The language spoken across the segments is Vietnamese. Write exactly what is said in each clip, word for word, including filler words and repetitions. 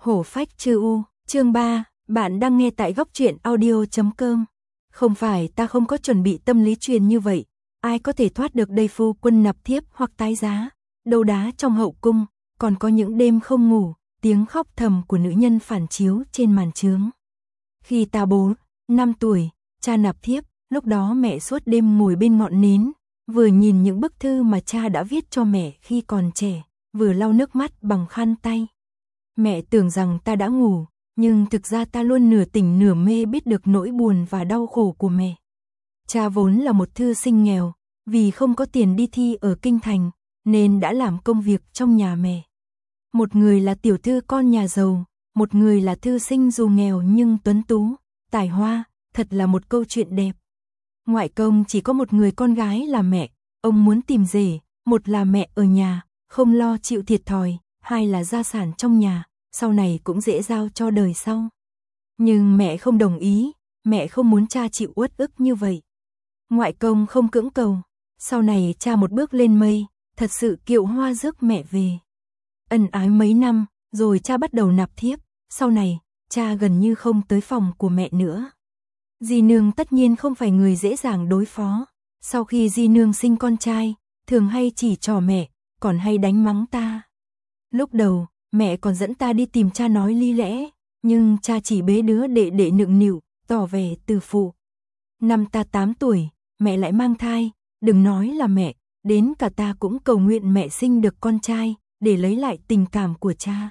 Hổ phách chư u, chương ba, bạn đang nghe tại góc truyện audio chấm com. Không phải ta không có chuẩn bị tâm lý truyền như vậy, ai có thể thoát được đây, phu quân nạp thiếp hoặc tái giá, đấu đá trong hậu cung, còn có những đêm không ngủ, tiếng khóc thầm của nữ nhân phản chiếu trên màn chướng. Khi ta bốn, năm tuổi, cha nạp thiếp, lúc đó mẹ suốt đêm ngồi bên ngọn nến, vừa nhìn những bức thư mà cha đã viết cho mẹ khi còn trẻ, vừa lau nước mắt bằng khăn tay. Mẹ tưởng rằng ta đã ngủ, nhưng thực ra ta luôn nửa tỉnh nửa mê biết được nỗi buồn và đau khổ của mẹ. Cha vốn là một thư sinh nghèo, vì không có tiền đi thi ở kinh thành, nên đã làm công việc trong nhà mẹ. Một người là tiểu thư con nhà giàu, một người là thư sinh dù nghèo nhưng tuấn tú, tài hoa, thật là một câu chuyện đẹp. Ngoại công chỉ có một người con gái là mẹ, ông muốn tìm rể, một là mẹ ở nhà, không lo chịu thiệt thòi, hai là gia sản trong nhà, sau này cũng dễ giao cho đời sau. Nhưng mẹ không đồng ý, mẹ không muốn cha chịu uất ức như vậy. Ngoại công không cưỡng cầu, sau này cha một bước lên mây, thật sự kiệu hoa rước mẹ về. Ân ái mấy năm, rồi cha bắt đầu nạp thiếp, sau này, cha gần như không tới phòng của mẹ nữa. Di nương tất nhiên không phải người dễ dàng đối phó, sau khi di nương sinh con trai, thường hay chỉ trỏ mẹ, còn hay đánh mắng ta. Lúc đầu, mẹ còn dẫn ta đi tìm cha nói lý lẽ, nhưng cha chỉ bế đứa đệ đệ nựng nịu, tỏ vẻ từ phụ. Năm ta tám tuổi, mẹ lại mang thai, đừng nói là mẹ, đến cả ta cũng cầu nguyện mẹ sinh được con trai, để lấy lại tình cảm của cha.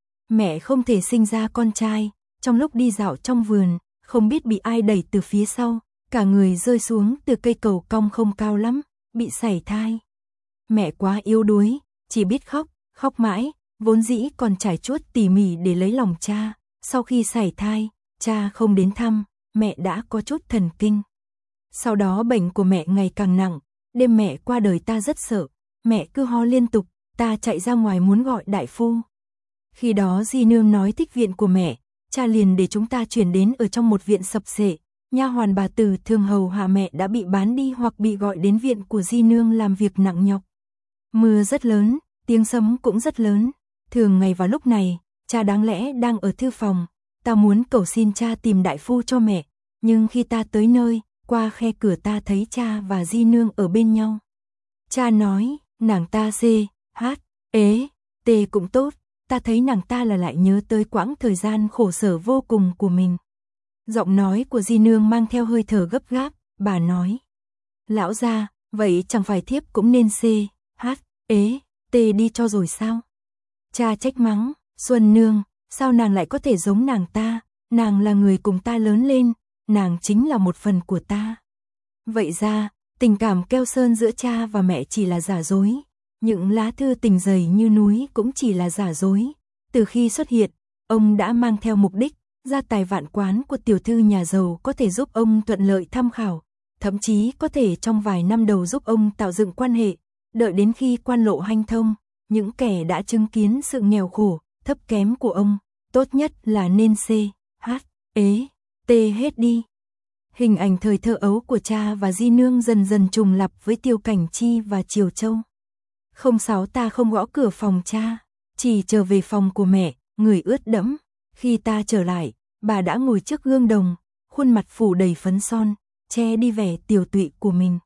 Mẹ không thể sinh ra con trai, trong lúc đi dạo trong vườn, không biết bị ai đẩy từ phía sau, cả người rơi xuống từ cây cầu cong không cao lắm, bị sảy thai. Mẹ quá yếu đuối, chỉ biết khóc, khóc mãi, vốn dĩ còn trải chuốt tỉ mỉ để lấy lòng cha, sau khi sảy thai, cha không đến thăm, mẹ đã có chút thần kinh. Sau đó bệnh của mẹ ngày càng nặng, đêm mẹ qua đời ta rất sợ, mẹ cứ ho liên tục, ta chạy ra ngoài muốn gọi đại phu. Khi đó di nương nói thích viện của mẹ, cha liền để chúng ta chuyển đến ở trong một viện sập xệ, nha hoàn bà tử thường hầu hạ mẹ đã bị bán đi hoặc bị gọi đến viện của di nương làm việc nặng nhọc. Mưa rất lớn, tiếng sấm cũng rất lớn, thường ngày vào lúc này, cha đáng lẽ đang ở thư phòng, ta muốn cầu xin cha tìm đại phu cho mẹ, nhưng khi ta tới nơi, qua khe cửa ta thấy cha và di nương ở bên nhau. Cha nói, nàng ta C, H, ế, T cũng tốt, ta thấy nàng ta là lại nhớ tới quãng thời gian khổ sở vô cùng của mình. Giọng nói của di nương mang theo hơi thở gấp gáp, bà nói. Lão gia, vậy chẳng phải thiếp cũng nên C, H, ế, T đi cho rồi sao? Cha trách mắng, Xuân nương, sao nàng lại có thể giống nàng ta, nàng là người cùng ta lớn lên, nàng chính là một phần của ta. Vậy ra, tình cảm keo sơn giữa cha và mẹ chỉ là giả dối, những lá thư tình dày như núi cũng chỉ là giả dối. Từ khi xuất hiện, ông đã mang theo mục đích, gia tài vạn quán của tiểu thư nhà giàu có thể giúp ông thuận lợi tham khảo, thậm chí có thể trong vài năm đầu giúp ông tạo dựng quan hệ, đợi đến khi quan lộ hanh thông, những kẻ đã chứng kiến sự nghèo khổ, thấp kém của ông, tốt nhất là nên C, H, ế, T hết đi. Hình ảnh thời thơ ấu của cha và di nương dần dần trùng lặp với Tiêu Cảnh Chi và Triều Châu. Không sáu ta không gõ cửa phòng cha, chỉ trở về phòng của mẹ, người ướt đẫm. Khi ta trở lại, bà đã ngồi trước gương đồng, khuôn mặt phủ đầy phấn son, che đi vẻ tiều tụy của mình.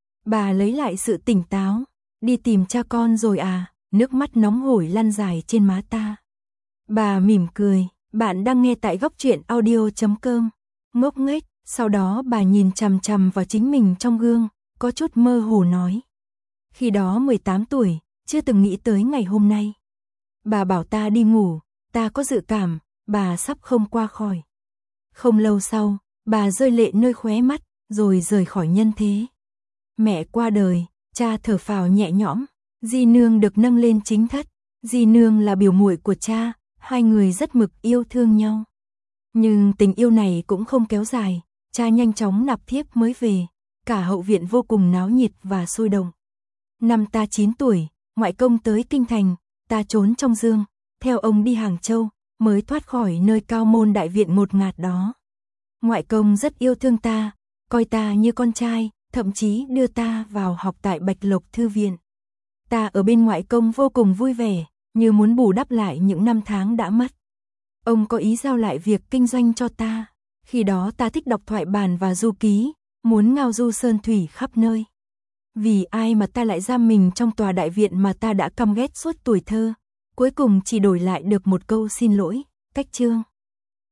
Bà lấy lại sự tỉnh táo, đi tìm cha con rồi à, nước mắt nóng hổi lăn dài trên má ta. Bà mỉm cười, bạn đang nghe tại góc truyện audio chấm com. Ngốc nghếch, sau đó bà nhìn chằm chằm vào chính mình trong gương, có chút mơ hồ nói. Khi đó mười tám tuổi, chưa từng nghĩ tới ngày hôm nay. Bà bảo ta đi ngủ, ta có dự cảm, bà sắp không qua khỏi. Không lâu sau, bà rơi lệ nơi khóe mắt, rồi rời khỏi nhân thế. Mẹ qua đời, cha thở phào nhẹ nhõm, di nương được nâng lên chính thất. Di nương là biểu muội của cha, hai người rất mực yêu thương nhau. Nhưng tình yêu này cũng không kéo dài, cha nhanh chóng nạp thiếp mới về, cả hậu viện vô cùng náo nhiệt và sôi động. Năm ta chín tuổi, ngoại công tới kinh thành, ta trốn trong dương, theo ông đi Hàng Châu, mới thoát khỏi nơi cao môn đại viện ngột ngạt đó. Ngoại công rất yêu thương ta, coi ta như con trai, thậm chí đưa ta vào học tại Bạch Lộc Thư viện. Ta ở bên ngoại công vô cùng vui vẻ, như muốn bù đắp lại những năm tháng đã mất. Ông có ý giao lại việc kinh doanh cho ta. Khi đó ta thích đọc thoại bản và du ký, muốn ngao du sơn thủy khắp nơi. Vì ai mà ta lại giam mình trong tòa đại viện mà ta đã căm ghét suốt tuổi thơ, cuối cùng chỉ đổi lại được một câu xin lỗi, cách chương.